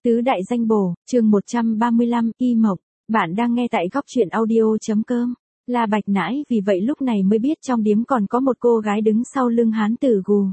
Tứ đại danh bổ, chương 135, y mộc. Bạn đang nghe tại góc truyện audio.com. La Bạch Nãi vì vậy lúc này mới biết trong điếm còn có một cô gái đứng sau lưng hán tử gù.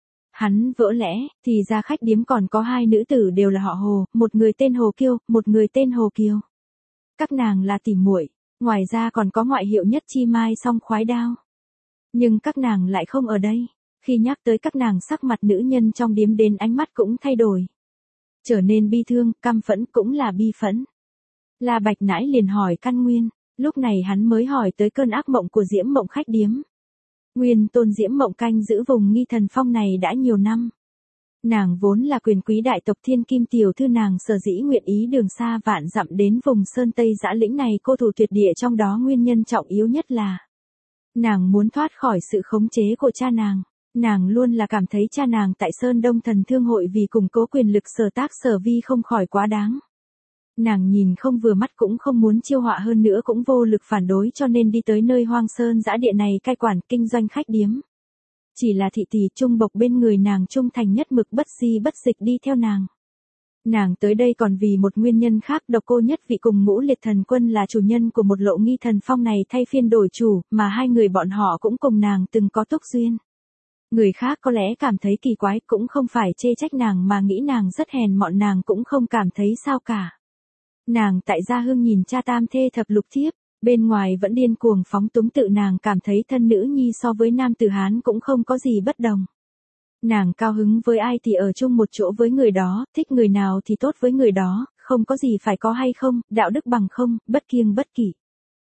Hắn vỡ lẽ, thì ra khách điếm còn có hai nữ tử đều là họ Hồ, một người tên Hồ Kiêu, một người tên Hồ Kiều. Các nàng là tỉ muội, ngoài ra còn có ngoại hiệu nhất chi mai song khoái đao. Nhưng các nàng lại không ở đây. Khi nhắc tới các nàng sắc mặt nữ nhân trong điếm đến ánh mắt cũng thay đổi. Trở nên bi thương, căm phẫn cũng là bi phẫn. La Bạch Nãi liền hỏi căn nguyên, lúc này hắn mới hỏi tới cơn ác mộng của Diễm Mộng khách điếm. Nguyên tôn Diễm Mộng canh giữ vùng Nghi Thần Phong này đã nhiều năm. Nàng vốn là quyền quý đại tộc Thiên Kim tiểu thư, nàng sở dĩ nguyện ý đường xa vạn dặm đến vùng Sơn Tây Dã Lĩnh này cô thủ tuyệt địa, trong đó nguyên nhân trọng yếu nhất là nàng muốn thoát khỏi sự khống chế của cha nàng. Nàng luôn là cảm thấy cha nàng tại Sơn Đông Thần Thương Hội vì củng cố quyền lực sở tác sở vi không khỏi quá đáng. Nàng nhìn không vừa mắt cũng không muốn chiêu họa, hơn nữa cũng vô lực phản đối, cho nên đi tới nơi hoang sơn dã địa này cai quản kinh doanh khách điếm. Chỉ là thị tỷ trung bộc bên người nàng trung thành nhất mực bất di bất dịch đi theo nàng. Nàng tới đây còn vì một nguyên nhân khác, Độc Cô Nhất Vị cùng Ngũ Liệt Thần Quân là chủ nhân của một lộ Nghi Thần Phong này thay phiên đổi chủ, mà hai người bọn họ cũng cùng nàng từng có túc duyên. Người khác có lẽ cảm thấy kỳ quái, cũng không phải chê trách nàng mà nghĩ nàng rất hèn mọn, nàng cũng không cảm thấy sao cả. Nàng tại gia hương nhìn cha tam thê thập lục thiếp, bên ngoài vẫn điên cuồng phóng túng, tự nàng cảm thấy thân nữ nhi so với nam tử Hán cũng không có gì bất đồng. Nàng cao hứng với ai thì ở chung một chỗ với người đó, thích người nào thì tốt với người đó, không có gì phải có hay không, đạo đức bằng không, bất kiêng bất kỷ.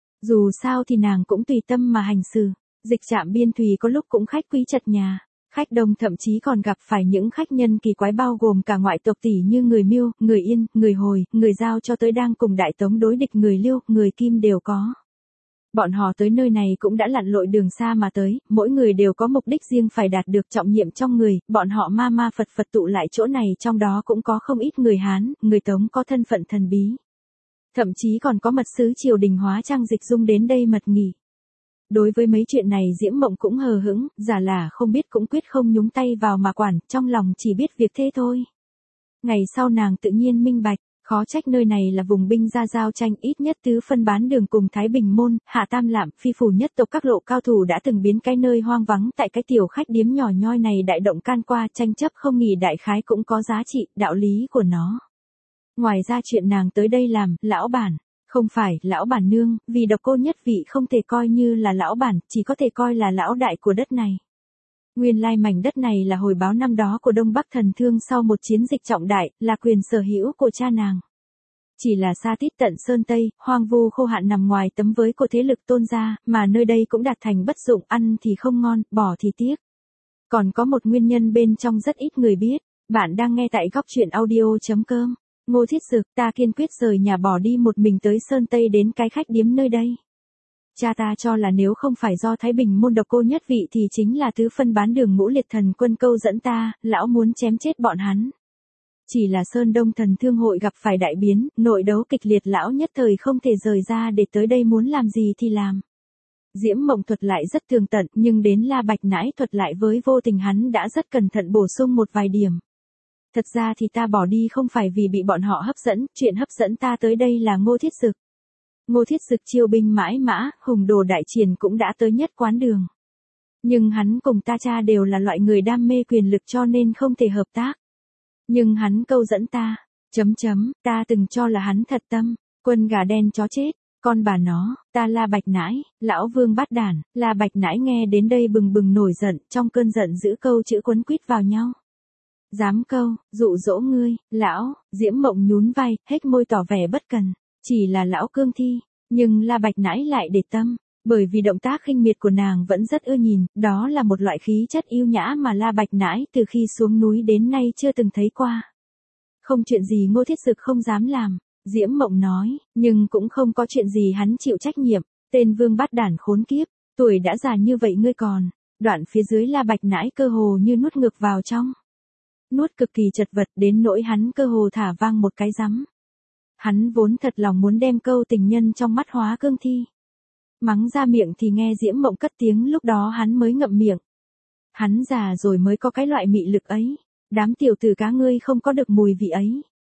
Dù sao thì nàng cũng tùy tâm mà hành xử. Dịch trạm biên thùy có lúc cũng khách quý chật nhà, khách đông, thậm chí còn gặp phải những khách nhân kỳ quái bao gồm cả ngoại tộc tỷ như người Miêu, người Yên, người Hồi, người Giao cho tới đang cùng Đại Tống đối địch người Liêu, người Kim đều có. Bọn họ tới nơi này cũng đã lặn lội đường xa mà tới, mỗi người đều có mục đích riêng phải đạt được trọng nhiệm trong người, bọn họ ma Phật tụ lại chỗ này, trong đó cũng có không ít người Hán, người Tống có thân phận thần bí. Thậm chí còn có mật sứ triều đình hóa trang dịch dung đến đây mật nghỉ. Đối với mấy chuyện này Diễm Mộng cũng hờ hững, giả là không biết cũng quyết không nhúng tay vào mà quản, trong lòng chỉ biết việc thế thôi. Ngày sau nàng tự nhiên minh bạch, khó trách nơi này là vùng binh gia giao tranh, ít nhất tứ phân bán đường cùng Thái Bình Môn, Hạ Tam Lạm, phi phủ nhất tộc các lộ cao thủ đã từng biến cái nơi hoang vắng tại cái tiểu khách điếm nhỏ nhoi này đại động can qua, tranh chấp không nghỉ, đại khái cũng có giá trị, đạo lý của nó. Ngoài ra chuyện nàng tới đây làm, lão bản. Không phải, lão bản nương, vì Độc Cô Nhất Vị không thể coi như là lão bản, chỉ có thể coi là lão đại của đất này. Nguyên lai mảnh đất này là hồi báo năm đó của Đông Bắc Thần Thương sau một chiến dịch trọng đại, là quyền sở hữu của cha nàng. Chỉ là xa tít tận Sơn Tây, hoang vu khô hạn nằm ngoài tấm với của thế lực Tôn gia, mà nơi đây cũng đạt thành bất dụng, ăn thì không ngon, bỏ thì tiếc. Còn có một nguyên nhân bên trong rất ít người biết, bạn đang nghe tại góc truyện audio.com. Ngô Thiết Dực, ta kiên quyết rời nhà bỏ đi một mình tới Sơn Tây đến cái khách điếm nơi đây. Cha ta cho là nếu không phải do Thái Bình Môn Độc Cô Nhất Vị thì chính là tứ phân bán đường Ngũ Liệt Thần Quân câu dẫn ta, lão muốn chém chết bọn hắn. Chỉ là Sơn Đông Thần Thương Hội gặp phải đại biến, nội đấu kịch liệt, lão nhất thời không thể rời ra để tới đây muốn làm gì thì làm. Diễm Mộng thuật lại rất tường tận, nhưng đến La Bạch Nãi thuật lại với vô tình, hắn đã rất cẩn thận bổ sung một vài điểm. Thật ra thì ta bỏ đi không phải vì bị bọn họ hấp dẫn, chuyện hấp dẫn ta tới đây là Ngô Thiết Dực. Ngô Thiết Dực chiêu binh mãi mã, hùng đồ đại triển cũng đã tới nhất quán đường. Nhưng hắn cùng ta cha đều là loại người đam mê quyền lực cho nên không thể hợp tác. Nhưng hắn câu dẫn ta, ta từng cho là hắn thật tâm, quân gà đen chó chết, con bà nó, ta La Bạch Nãi, lão vương bát đản. La Bạch Nãi nghe đến đây bừng bừng nổi giận, trong cơn giận giữ câu chữ quấn quýt vào nhau. Dám câu, dụ dỗ ngươi, lão, Diễm Mộng nhún vai, hết môi tỏ vẻ bất cần, chỉ là lão cương thi, nhưng La Bạch Nãi lại để tâm, bởi vì động tác khinh miệt của nàng vẫn rất ưa nhìn, đó là một loại khí chất yêu nhã mà La Bạch Nãi từ khi xuống núi đến nay chưa từng thấy qua. Không chuyện gì Ngô Thiết Dực không dám làm, Diễm Mộng nói, nhưng cũng không có chuyện gì hắn chịu trách nhiệm, tên vương bát đản khốn kiếp, tuổi đã già như vậy ngươi còn, đoạn phía dưới La Bạch Nãi cơ hồ như nuốt ngược vào trong. Nuốt cực kỳ chật vật đến nỗi hắn cơ hồ thả vang một cái rắm. Hắn vốn thật lòng muốn đem câu tình nhân trong mắt hóa cương thi. Mắng ra miệng thì nghe Diễm Mộng cất tiếng, lúc đó hắn mới ngậm miệng. Hắn già rồi mới có cái loại mị lực ấy. Đám tiểu tử cá ngươi không có được mùi vị ấy.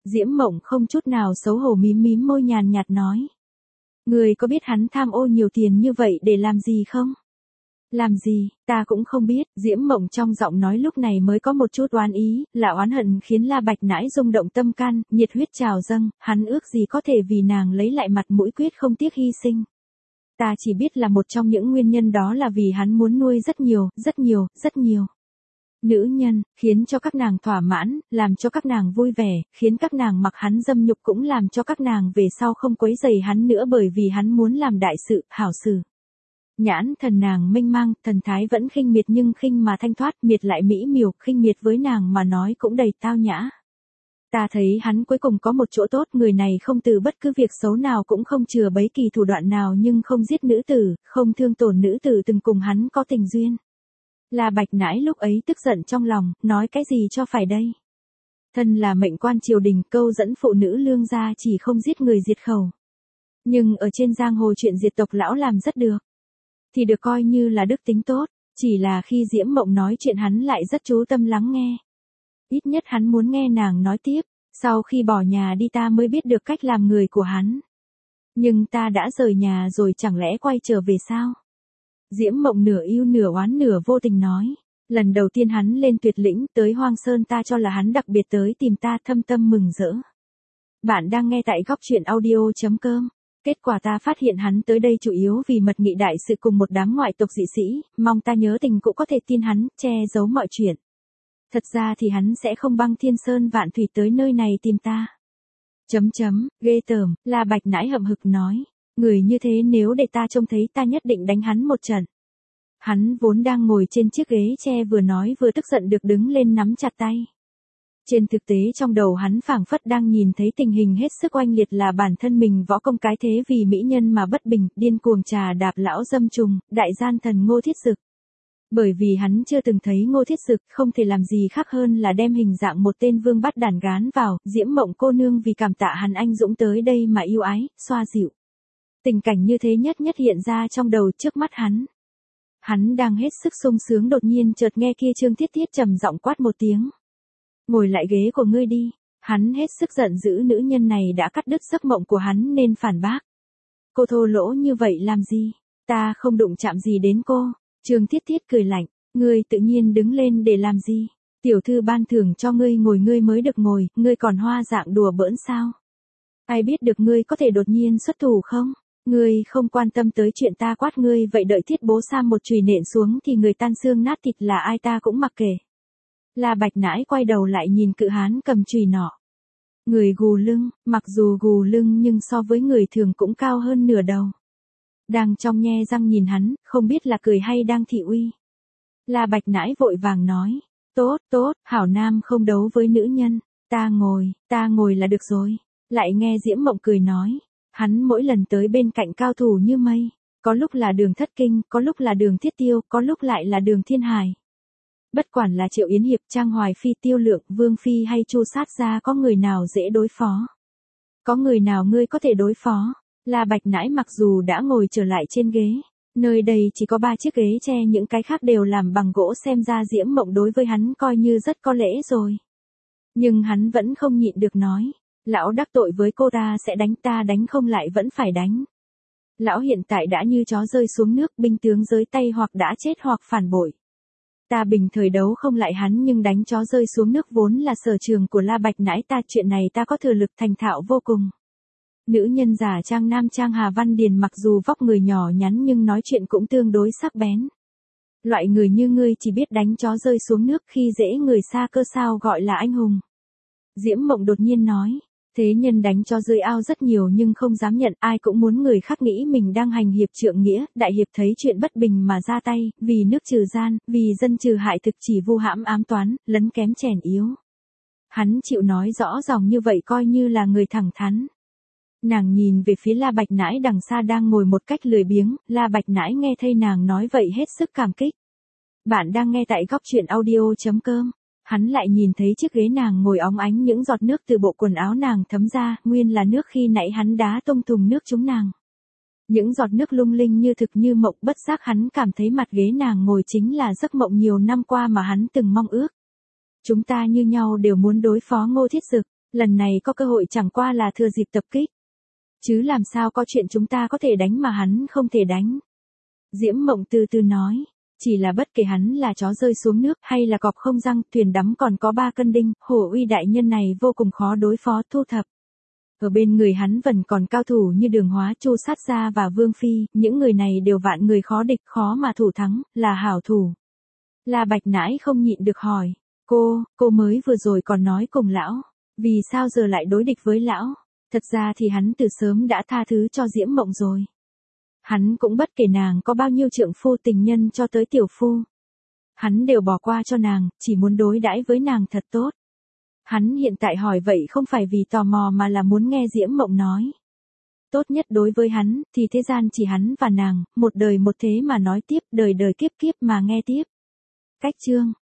Diễm Mộng không chút nào xấu hổ mím mím môi nhàn nhạt nói. Người có biết hắn tham ô nhiều tiền như vậy để làm gì không? Làm gì, ta cũng không biết, Diễm Mộng trong giọng nói lúc này mới có một chút oán ý, là oán hận khiến La Bạch Nãi rung động tâm can, nhiệt huyết trào dâng, hắn ước gì có thể vì nàng lấy lại mặt mũi quyết không tiếc hy sinh. Ta chỉ biết là một trong những nguyên nhân đó là vì hắn muốn nuôi rất nhiều nữ nhân, khiến cho các nàng thỏa mãn, làm cho các nàng vui vẻ, khiến các nàng mặc hắn dâm nhục cũng làm cho các nàng về sau không quấy rầy hắn nữa bởi vì hắn muốn làm đại sự, hảo sự. Nhãn thần nàng mênh mang, thần thái vẫn khinh miệt nhưng khinh mà thanh thoát, miệt lại mỹ miều, khinh miệt với nàng mà nói cũng đầy tao nhã. Ta thấy hắn cuối cùng có một chỗ tốt, người này không từ bất cứ việc xấu nào cũng không chừa bấy kỳ thủ đoạn nào nhưng không giết nữ tử, không thương tổn nữ tử từng cùng hắn có tình duyên. La Bạch Nãi lúc ấy tức giận trong lòng, nói cái gì cho phải đây? Thân là mệnh quan triều đình, câu dẫn phụ nữ lương gia chỉ không giết người diệt khẩu. Nhưng ở trên giang hồ chuyện diệt tộc lão làm rất được. Thì được coi như là đức tính tốt, chỉ là khi Diễm Mộng nói chuyện hắn lại rất chú tâm lắng nghe. Ít nhất hắn muốn nghe nàng nói tiếp, sau khi bỏ nhà đi ta mới biết được cách làm người của hắn. Nhưng ta đã rời nhà rồi chẳng lẽ quay trở về sao? Diễm Mộng nửa yêu nửa oán nửa vô tình nói. Lần đầu tiên hắn lên Tuyệt Lĩnh tới Hoang Sơn ta cho là hắn đặc biệt tới tìm ta, thâm tâm mừng rỡ. Bạn đang nghe tại góc truyện audio.com. Kết quả ta phát hiện hắn tới đây chủ yếu vì mật nghị đại sự cùng một đám ngoại tộc dị sĩ, mong ta nhớ tình cũng có thể tin hắn, che giấu mọi chuyện. Thật ra thì hắn sẽ không băng thiên sơn vạn thủy tới nơi này tìm ta. Ghê tởm, La Bạch Nãi hậm hực nói. Người như thế nếu để ta trông thấy ta nhất định đánh hắn một trận. Hắn vốn đang ngồi trên chiếc ghế tre vừa nói vừa tức giận được đứng lên nắm chặt tay. Trên thực tế trong đầu hắn phảng phất đang nhìn thấy tình hình hết sức oanh liệt là bản thân mình võ công cái thế vì mỹ nhân mà bất bình, điên cuồng trà đạp lão dâm trùng, đại gian thần Ngô Thiết Dực. Bởi vì hắn chưa từng thấy Ngô Thiết Dực không thể làm gì khác hơn là đem hình dạng một tên vương bắt đàn gán vào, Diễm Mộng cô nương vì cảm tạ hắn anh dũng tới đây mà yêu ái, xoa dịu. Tình cảnh như thế nhất hiện ra trong đầu trước mắt hắn. Hắn đang hết sức sung sướng đột nhiên chợt nghe kia Trương Thiết Thiết trầm giọng quát một tiếng. Ngồi lại ghế của ngươi đi. Hắn hết sức giận dữ nữ nhân này đã cắt đứt giấc mộng của hắn nên phản bác. Cô thô lỗ như vậy làm gì? Ta không đụng chạm gì đến cô. Trương Thiết Thiết cười lạnh. Ngươi tự nhiên đứng lên để làm gì? Tiểu thư ban thưởng cho ngươi ngồi ngươi mới được ngồi, ngươi còn hoa dạng đùa bỡn sao? Ai biết được ngươi có thể đột nhiên xuất thủ không? Ngươi không quan tâm tới chuyện ta quát ngươi vậy đợi Thiết bố Sam một chùy nện xuống thì người tan xương nát thịt là ai ta cũng mặc kệ. La Bạch Nãi quay đầu lại nhìn cự hán cầm chùy nọ. Người gù lưng, mặc dù gù lưng nhưng so với người thường cũng cao hơn nửa đầu. Đang trong nhe răng nhìn hắn, không biết là cười hay đang thị uy. La Bạch Nãi vội vàng nói. Tốt, hảo nam không đấu với nữ nhân. Ta ngồi là được rồi. Lại nghe Diễm Mộng cười nói. Hắn mỗi lần tới bên cạnh cao thủ như mây. Có lúc là Đường Thất Kinh, có lúc là Đường Thiết Tiêu, có lúc lại là Đường Thiên Hải. Bất quản là Triệu Yến Hiệp, Trang Hoài Phi, Tiêu Lượng, Vương Phi hay Chu Sát Gia có người nào dễ đối phó. Có người nào ngươi có thể đối phó. La Bạch Nãi mặc dù đã ngồi trở lại trên ghế. Nơi đây chỉ có 3 chiếc ghế tre những cái khác đều làm bằng gỗ xem ra Diễm Mộng đối với hắn coi như rất có lễ rồi. Nhưng hắn vẫn không nhịn được nói. Lão đắc tội với cô ta sẽ đánh ta đánh không lại vẫn phải đánh. Lão hiện tại đã như chó rơi xuống nước binh tướng dưới tay hoặc đã chết hoặc phản bội. Ta bình thời đấu không lại hắn nhưng đánh chó rơi xuống nước vốn là sở trường của La Bạch Nãi ta chuyện này ta có thừa lực thành thạo vô cùng. Nữ nhân giả trang nam trang Hà Văn Điền mặc dù vóc người nhỏ nhắn nhưng nói chuyện cũng tương đối sắc bén. Loại người như ngươi chỉ biết đánh chó rơi xuống nước khi dễ người xa cơ sao gọi là anh hùng. Diễm Mộng đột nhiên nói. Thế nhân đánh cho rơi ao rất nhiều nhưng không dám nhận ai cũng muốn người khác nghĩ mình đang hành hiệp trượng nghĩa, đại hiệp thấy chuyện bất bình mà ra tay, vì nước trừ gian, vì dân trừ hại thực chỉ vu hãm ám toán, lấn kém chèn yếu. Hắn chịu nói rõ ràng như vậy coi như là người thẳng thắn. Nàng nhìn về phía La Bạch Nãi đằng xa đang ngồi một cách lười biếng, La Bạch Nãi nghe thấy nàng nói vậy hết sức cảm kích. Bạn đang nghe tại góc truyện audio.com. Hắn lại nhìn thấy chiếc ghế nàng ngồi óng ánh những giọt nước từ bộ quần áo nàng thấm ra, nguyên là nước khi nãy hắn đá tung thùng nước chúng nàng. Những giọt nước lung linh như thực như mộng bất giác hắn cảm thấy mặt ghế nàng ngồi chính là giấc mộng nhiều năm qua mà hắn từng mong ước. Chúng ta như nhau đều muốn đối phó Ngô Thiết Dực. Lần này có cơ hội chẳng qua là thừa dịp tập kích. Chứ làm sao có chuyện chúng ta có thể đánh mà hắn không thể đánh. Diễm Mộng từ từ nói. Chỉ là bất kể hắn là chó rơi xuống nước hay là cọp không răng, thuyền đắm còn có 3 cân đinh, Hổ Uy đại nhân này vô cùng khó đối phó thu thập. Ở bên người hắn vẫn còn cao thủ như Đường Hóa, Chu Sát Gia và Vương Phi, những người này đều vạn người khó địch, khó mà thủ thắng, là hảo thủ. La Bạch Nãi không nhịn được hỏi, cô mới vừa rồi còn nói cùng lão, vì sao giờ lại đối địch với lão? Thật ra thì hắn từ sớm đã tha thứ cho Diễm Mộng rồi. Hắn cũng bất kể nàng có bao nhiêu trượng phu tình nhân cho tới tiểu phu. Hắn đều bỏ qua cho nàng, chỉ muốn đối đãi với nàng thật tốt. Hắn hiện tại hỏi vậy không phải vì tò mò mà là muốn nghe Diễm Mộng nói. Tốt nhất đối với hắn, thì thế gian chỉ hắn và nàng, một đời một thế mà nói tiếp, đời đời kiếp kiếp mà nghe tiếp. Cách chương